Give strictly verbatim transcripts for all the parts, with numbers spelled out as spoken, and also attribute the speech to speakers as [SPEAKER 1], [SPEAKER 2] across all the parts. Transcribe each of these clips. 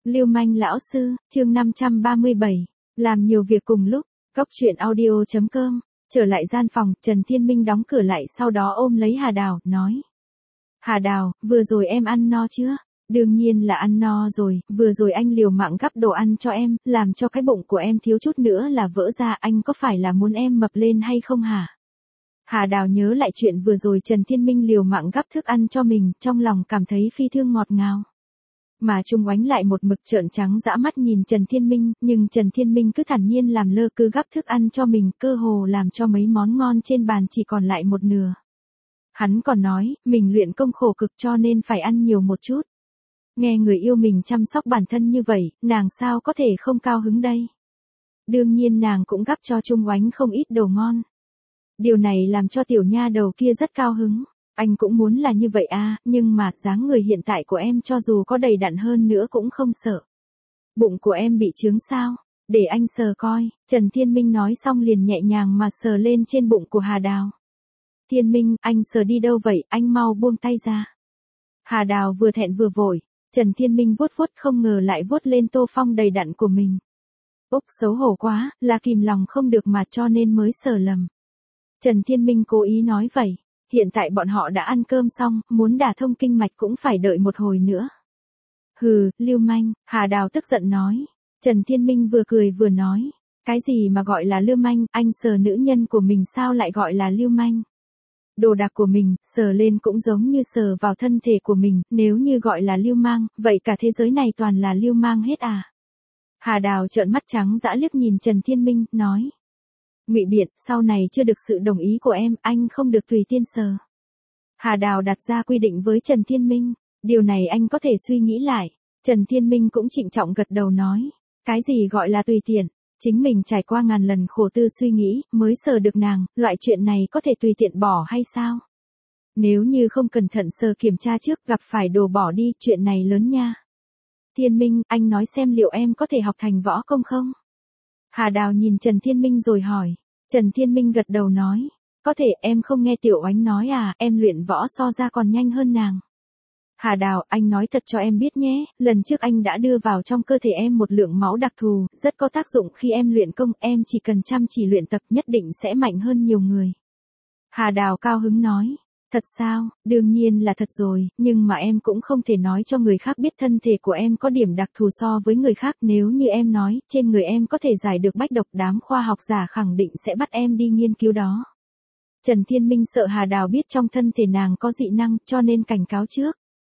[SPEAKER 1] Lưu manh lão sư, chương năm trăm ba mươi bảy, làm nhiều việc cùng lúc, Cóc truyện audio chấm com, trở lại gian phòng, Trần Thiên Minh đóng cửa lại sau đó ôm lấy Hà Đào, nói. Hà Đào, vừa rồi em ăn no chưa? Đương nhiên là ăn no rồi, vừa rồi anh liều mạng gắp đồ ăn cho em, làm cho cái bụng của em thiếu chút nữa là vỡ ra, anh có phải là muốn em mập lên hay không hả? Hà Đào nhớ lại chuyện vừa rồi Trần Thiên Minh liều mạng gắp thức ăn cho mình, trong lòng cảm thấy phi thương ngọt ngào. Mà Trung Oánh lại một mực trợn trắng dã mắt nhìn Trần Thiên Minh, nhưng Trần Thiên Minh cứ thản nhiên làm lơ cứ gắp thức ăn cho mình, cơ hồ làm cho mấy món ngon trên bàn chỉ còn lại một nửa. Hắn còn nói, mình luyện công khổ cực cho nên phải ăn nhiều một chút. Nghe người yêu mình chăm sóc bản thân như vậy, nàng sao có thể không cao hứng đây? Đương nhiên nàng cũng gắp cho Trung Oánh không ít đồ ngon. Điều này làm cho tiểu nha đầu kia rất cao hứng. Anh cũng muốn là như vậy à, nhưng mà dáng người hiện tại của em cho dù có đầy đặn hơn nữa cũng không sợ. Bụng của em bị chướng sao? Để anh sờ coi. Trần Thiên Minh nói xong liền nhẹ nhàng mà sờ lên trên bụng của Hà Đào. Thiên Minh, anh sờ đi đâu vậy, anh mau buông tay ra. Hà Đào vừa thẹn vừa vội. Trần Thiên Minh vuốt vuốt không ngờ lại vuốt lên tô phong đầy đặn của mình. Úc xấu hổ quá, là kìm lòng không được mà cho nên mới sờ lầm. Trần Thiên Minh cố ý nói vậy. Hiện tại bọn họ đã ăn cơm xong, muốn đả thông kinh mạch cũng phải đợi một hồi nữa. Hừ, lưu manh, Hà Đào tức giận nói. Trần Thiên Minh vừa cười vừa nói. Cái gì mà gọi là lưu manh, anh sờ nữ nhân của mình sao lại gọi là lưu manh? Đồ đạc của mình, sờ lên cũng giống như sờ vào thân thể của mình, nếu như gọi là lưu mang, vậy cả thế giới này toàn là lưu mang hết à? Hà Đào trợn mắt trắng dã liếc nhìn Trần Thiên Minh, nói. Ngụy biện, sau này chưa được sự đồng ý của em, anh không được tùy tiên sờ. Hà Đào đặt ra quy định với Trần Thiên Minh, điều này anh có thể suy nghĩ lại. Trần Thiên Minh cũng trịnh trọng gật đầu nói, cái gì gọi là tùy tiện, chính mình trải qua ngàn lần khổ tư suy nghĩ, mới sờ được nàng, loại chuyện này có thể tùy tiện bỏ hay sao? Nếu như không cẩn thận sờ kiểm tra trước gặp phải đồ bỏ đi, chuyện này lớn nha. Thiên Minh, anh nói xem liệu em có thể học thành võ công không? Hà Đào nhìn Trần Thiên Minh rồi hỏi. Trần Thiên Minh gật đầu nói. Có thể, em không nghe Tiểu Oánh nói à, em luyện võ so ra còn nhanh hơn nàng. Hà Đào, anh nói thật cho em biết nhé, lần trước anh đã đưa vào trong cơ thể em một lượng máu đặc thù, rất có tác dụng khi em luyện công, em chỉ cần chăm chỉ luyện tập nhất định sẽ mạnh hơn nhiều người. Hà Đào cao hứng nói. Thật sao, đương nhiên là thật rồi, nhưng mà em cũng không thể nói cho người khác biết thân thể của em có điểm đặc thù so với người khác, nếu như em nói, trên người em có thể giải được bách độc, đám khoa học giả khẳng định sẽ bắt em đi nghiên cứu đó. Trần Thiên Minh sợ Hà Đào biết trong thân thể nàng có dị năng, cho nên cảnh cáo trước.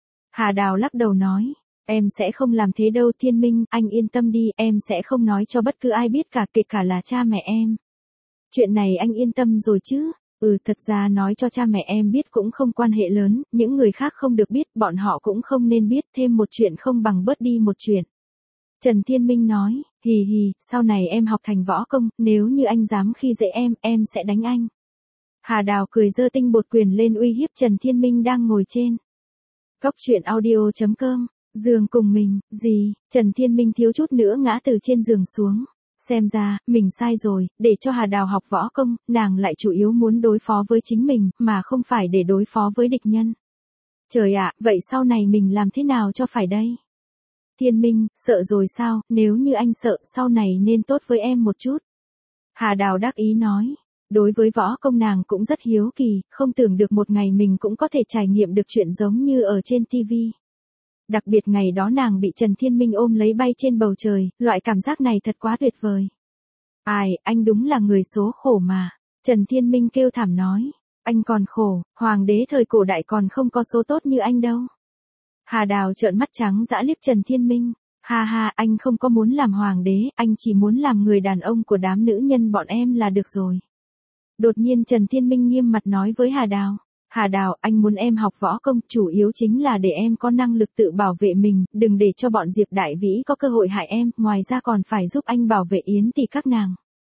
[SPEAKER 1] Hà Đào lắc đầu nói, em sẽ không làm thế đâu Thiên Minh, anh yên tâm đi, em sẽ không nói cho bất cứ ai biết cả, kể cả là cha mẹ em. Chuyện này anh yên tâm rồi chứ? Ừ, thật ra nói cho cha mẹ em biết cũng không quan hệ lớn, những người khác không được biết, bọn họ cũng không nên biết, thêm một chuyện không bằng bớt đi một chuyện. Trần Thiên Minh nói, hì hì, sau này em học thành võ công, nếu như anh dám khi dễ em, em sẽ đánh anh. Hà Đào cười giơ tinh bột quyền lên uy hiếp Trần Thiên Minh đang ngồi trên. Cóc truyện audio chấm com, giường cùng mình, gì, Trần Thiên Minh thiếu chút nữa ngã từ trên giường xuống. Xem ra, mình sai rồi, để cho Hà Đào học võ công, nàng lại chủ yếu muốn đối phó với chính mình, mà không phải để đối phó với địch nhân. Trời ạ, vậy sau này mình làm thế nào cho phải đây? Thiên Minh, sợ rồi sao, nếu như anh sợ, sau này nên tốt với em một chút. Hà Đào đắc ý nói, đối với võ công nàng cũng rất hiếu kỳ, không tưởng được một ngày mình cũng có thể trải nghiệm được chuyện giống như ở trên ti vi. Đặc biệt ngày đó nàng bị Trần Thiên Minh ôm lấy bay trên bầu trời, loại cảm giác này thật quá tuyệt vời. Ai, anh đúng là người số khổ mà. Trần Thiên Minh kêu thảm nói. Anh còn khổ, hoàng đế thời cổ đại còn không có số tốt như anh đâu. Hà Đào trợn mắt trắng dã liếc Trần Thiên Minh. Ha ha, anh không có muốn làm hoàng đế, anh chỉ muốn làm người đàn ông của đám nữ nhân bọn em là được rồi. Đột nhiên Trần Thiên Minh nghiêm mặt nói với Hà Đào. Hà Đào, anh muốn em học võ công, chủ yếu chính là để em có năng lực tự bảo vệ mình, đừng để cho bọn Diệp Đại Vĩ có cơ hội hại em, ngoài ra còn phải giúp anh bảo vệ Yến Tỷ các nàng.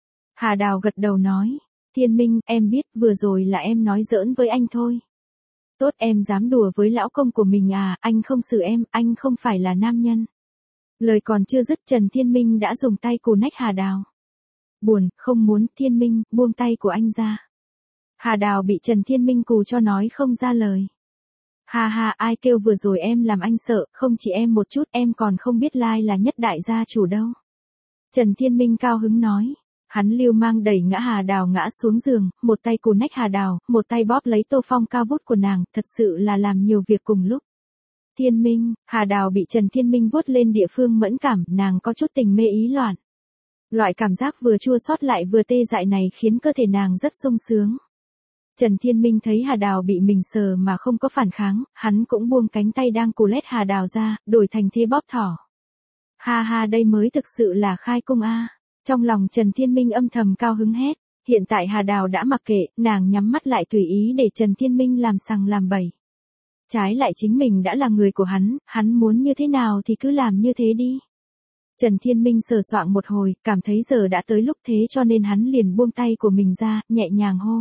[SPEAKER 1] Hà Đào gật đầu nói, Thiên Minh, em biết, vừa rồi là em nói giỡn với anh thôi. Tốt, em dám đùa với lão công của mình à, anh không xử em, anh không phải là nam nhân. Lời còn chưa dứt Trần Thiên Minh đã dùng tay cù nách Hà Đào. Buồn, không muốn, Thiên Minh, buông tay của anh ra. Hà Đào bị Trần Thiên Minh cù cho nói không ra lời. Ha ha, ai kêu vừa rồi em làm anh sợ, không chỉ em một chút, em còn không biết Lai là nhất đại gia chủ đâu. Trần Thiên Minh cao hứng nói. Hắn lưu mang đẩy ngã Hà Đào ngã xuống giường, một tay cù nách Hà Đào, một tay bóp lấy tô phong cao vút của nàng, thật sự là làm nhiều việc cùng lúc. Thiên Minh, Hà Đào bị Trần Thiên Minh vuốt lên địa phương mẫn cảm, nàng có chút tình mê ý loạn. Loại cảm giác vừa chua xót lại vừa tê dại này khiến cơ thể nàng rất sung sướng. Trần Thiên Minh thấy Hà Đào bị mình sờ mà không có phản kháng, hắn cũng buông cánh tay đang cù lét Hà Đào ra, đổi thành thế bóp thỏ. Ha ha, đây mới thực sự là khai cung a. Trong lòng Trần Thiên Minh âm thầm cao hứng hét, hiện tại Hà Đào đã mặc kệ, nàng nhắm mắt lại tùy ý để Trần Thiên Minh làm sằng làm bậy. Trái lại chính mình đã là người của hắn, hắn muốn như thế nào thì cứ làm như thế đi. Trần Thiên Minh sờ soạng một hồi, cảm thấy giờ đã tới lúc thế cho nên hắn liền buông tay của mình ra, nhẹ nhàng hô.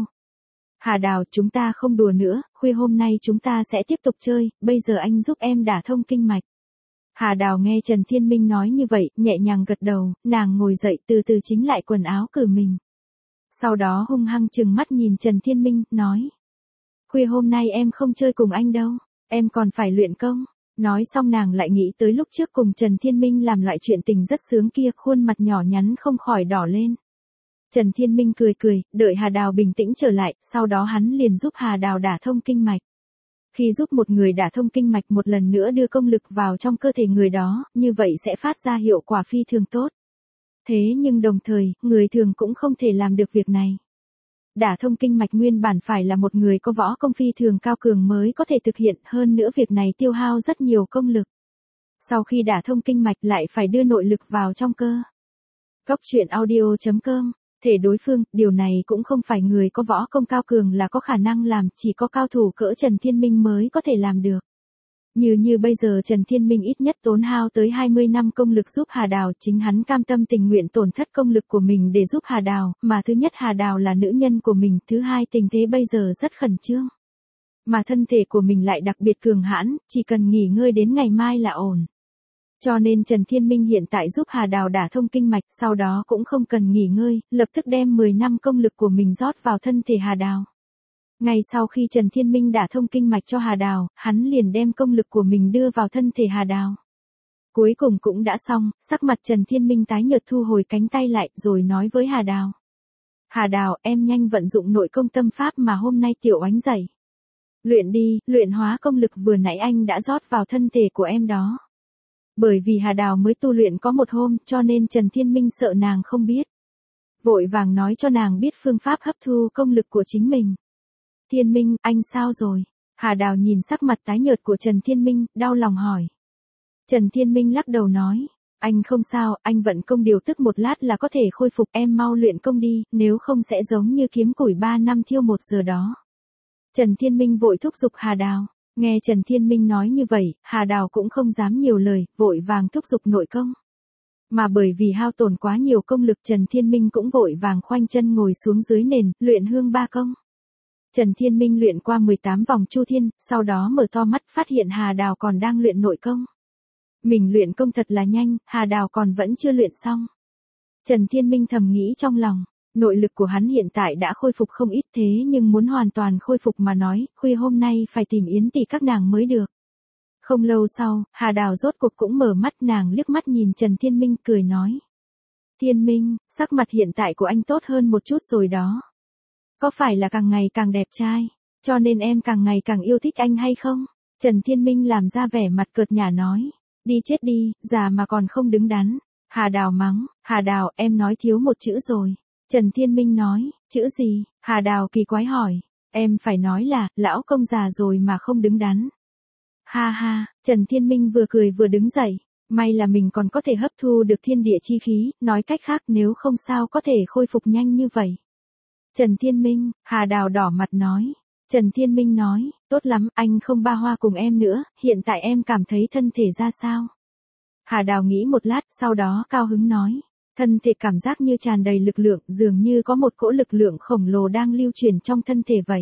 [SPEAKER 1] Hà Đào, chúng ta không đùa nữa, khuya hôm nay chúng ta sẽ tiếp tục chơi, bây giờ anh giúp em đả thông kinh mạch. Hà Đào nghe Trần Thiên Minh nói như vậy, nhẹ nhàng gật đầu, nàng ngồi dậy từ từ chính lại quần áo cử mình. Sau đó hung hăng trừng mắt nhìn Trần Thiên Minh, nói. Khuya hôm nay em không chơi cùng anh đâu, em còn phải luyện công. Nói xong nàng lại nghĩ tới lúc trước cùng Trần Thiên Minh làm loại chuyện tình rất sướng kia, khuôn mặt nhỏ nhắn không khỏi đỏ lên. Trần Thiên Minh cười cười, đợi Hà Đào bình tĩnh trở lại, sau đó hắn liền giúp Hà Đào đả thông kinh mạch. Khi giúp một người đả thông kinh mạch một lần nữa đưa công lực vào trong cơ thể người đó, như vậy sẽ phát ra hiệu quả phi thường tốt. Thế nhưng đồng thời, người thường cũng không thể làm được việc này. Đả thông kinh mạch nguyên bản phải là một người có võ công phi thường cao cường mới có thể thực hiện, hơn nữa việc này tiêu hao rất nhiều công lực. Sau khi đả thông kinh mạch lại phải đưa nội lực vào trong cơ. Cốc truyện audio chấm com Thể đối phương, điều này cũng không phải người có võ công cao cường là có khả năng làm, chỉ có cao thủ cỡ Trần Thiên Minh mới có thể làm được. Như như bây giờ Trần Thiên Minh ít nhất tốn hao tới hai mươi năm công lực giúp Hà Đào, chính hắn cam tâm tình nguyện tổn thất công lực của mình để giúp Hà Đào, mà thứ nhất Hà Đào là nữ nhân của mình, thứ hai tình thế bây giờ rất khẩn trương. Mà thân thể của mình lại đặc biệt cường hãn, chỉ cần nghỉ ngơi đến ngày mai là ổn. Cho nên Trần Thiên Minh hiện tại giúp Hà Đào đả thông kinh mạch, sau đó cũng không cần nghỉ ngơi, lập tức đem mười năm công lực của mình rót vào thân thể Hà Đào. Ngay sau khi Trần Thiên Minh đả thông kinh mạch cho Hà Đào, hắn liền đem công lực của mình đưa vào thân thể Hà Đào. Cuối cùng cũng đã xong, sắc mặt Trần Thiên Minh tái nhợt thu hồi cánh tay lại rồi nói với Hà Đào. Hà Đào, em nhanh vận dụng nội công tâm pháp mà hôm nay Tiểu Oánh dạy. Luyện đi, luyện hóa công lực vừa nãy anh đã rót vào thân thể của em đó. Bởi vì Hà Đào mới tu luyện có một hôm cho nên Trần Thiên Minh sợ nàng không biết. Vội vàng nói cho nàng biết phương pháp hấp thu công lực của chính mình. Thiên Minh, anh sao rồi? Hà Đào nhìn sắc mặt tái nhợt của Trần Thiên Minh, đau lòng hỏi. Trần Thiên Minh lắc đầu nói. Anh không sao, anh vận công điều tức một lát là có thể khôi phục, em mau luyện công đi, nếu không sẽ giống như kiếm củi ba năm thiêu một giờ đó. Trần Thiên Minh vội thúc giục Hà Đào. Nghe Trần Thiên Minh nói như vậy, Hà Đào cũng không dám nhiều lời, vội vàng thúc giục nội công. Mà bởi vì hao tổn quá nhiều công lực Trần Thiên Minh cũng vội vàng khoanh chân ngồi xuống dưới nền, luyện hương ba công. Trần Thiên Minh luyện qua mười tám vòng chu thiên, sau đó mở to mắt phát hiện Hà Đào còn đang luyện nội công. Mình luyện công thật là nhanh, Hà Đào còn vẫn chưa luyện xong. Trần Thiên Minh thầm nghĩ trong lòng. Nội lực của hắn hiện tại đã khôi phục không ít thế nhưng muốn hoàn toàn khôi phục mà nói, khuya hôm nay phải tìm Yến tỷ các nàng mới được. Không lâu sau, Hà Đào rốt cuộc cũng mở mắt, nàng liếc mắt nhìn Trần Thiên Minh cười nói. Thiên Minh, sắc mặt hiện tại của anh tốt hơn một chút rồi đó. Có phải là càng ngày càng đẹp trai, cho nên em càng ngày càng yêu thích anh hay không? Trần Thiên Minh làm ra vẻ mặt cợt nhả nói. Đi chết đi, già mà còn không đứng đắn. Hà Đào mắng, Hà Đào em nói thiếu một chữ rồi. Trần Thiên Minh nói, chữ gì? Hà Đào kỳ quái hỏi. Em phải nói là, lão công già rồi mà không đứng đắn. Ha ha, Trần Thiên Minh vừa cười vừa đứng dậy. May là mình còn có thể hấp thu được thiên địa chi khí, nói cách khác nếu không sao có thể khôi phục nhanh như vậy. Trần Thiên Minh, Hà Đào đỏ mặt nói. Trần Thiên Minh nói, tốt lắm, anh không ba hoa cùng em nữa, hiện tại em cảm thấy thân thể ra sao? Hà Đào nghĩ một lát, sau đó cao hứng nói. Thân thể cảm giác như tràn đầy lực lượng, dường như có một cỗ lực lượng khổng lồ đang lưu truyền trong thân thể vậy.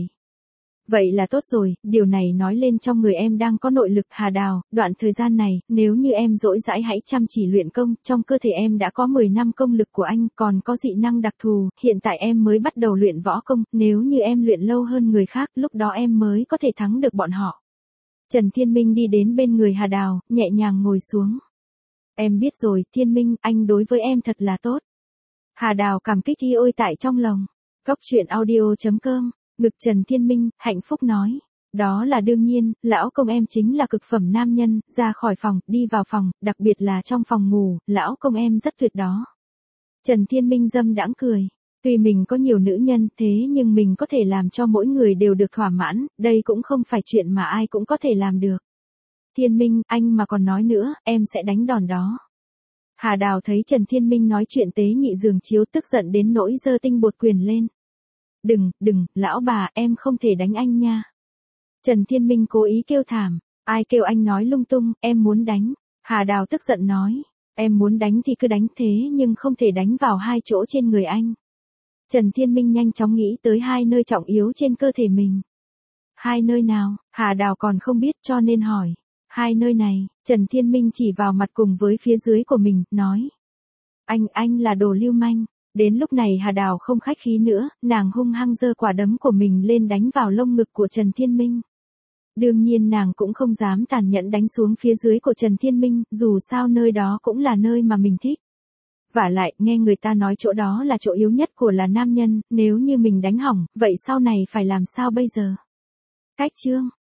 [SPEAKER 1] Vậy là tốt rồi, điều này nói lên trong người em đang có nội lực. Hà Đào, đoạn thời gian này, nếu như em dỗi dãi hãy chăm chỉ luyện công, trong cơ thể em đã có mười năm công lực của anh, còn có dị năng đặc thù, hiện tại em mới bắt đầu luyện võ công, nếu như em luyện lâu hơn người khác, lúc đó em mới có thể thắng được bọn họ. Trần Thiên Minh đi đến bên người Hà Đào, nhẹ nhàng ngồi xuống. Em biết rồi, Thiên Minh, anh đối với em thật là tốt. Hà Đào cảm kích y ôi tại trong lòng. Cốc truyện audio chấm com, ngực Trần Thiên Minh, hạnh phúc nói. Đó là đương nhiên, lão công em chính là cực phẩm nam nhân, ra khỏi phòng, đi vào phòng, đặc biệt là trong phòng ngủ, lão công em rất tuyệt đó. Trần Thiên Minh dâm đãng cười. Tuy mình có nhiều nữ nhân thế nhưng mình có thể làm cho mỗi người đều được thỏa mãn, đây cũng không phải chuyện mà ai cũng có thể làm được. Thiên Minh, anh mà còn nói nữa, em sẽ đánh đòn đó. Hà Đào thấy Trần Thiên Minh nói chuyện tế nhị giường chiếu tức giận đến nỗi giơ tinh bột quyền lên. Đừng, đừng, lão bà, em không thể đánh anh nha. Trần Thiên Minh cố ý kêu thảm, ai kêu anh nói lung tung, em muốn đánh. Hà Đào tức giận nói, em muốn đánh thì cứ đánh thế nhưng không thể đánh vào hai chỗ trên người anh. Trần Thiên Minh nhanh chóng nghĩ tới hai nơi trọng yếu trên cơ thể mình. Hai nơi nào, Hà Đào còn không biết cho nên hỏi. Hai nơi này, Trần Thiên Minh chỉ vào mặt cùng với phía dưới của mình, nói. Anh, anh là đồ lưu manh. Đến lúc này Hà Đào không khách khí nữa, nàng hung hăng giơ quả đấm của mình lên đánh vào lông ngực của Trần Thiên Minh. Đương nhiên nàng cũng không dám tàn nhẫn đánh xuống phía dưới của Trần Thiên Minh, dù sao nơi đó cũng là nơi mà mình thích. Vả lại, nghe người ta nói chỗ đó là chỗ yếu nhất của là nam nhân, nếu như mình đánh hỏng, vậy sau này phải làm sao bây giờ? Cách chương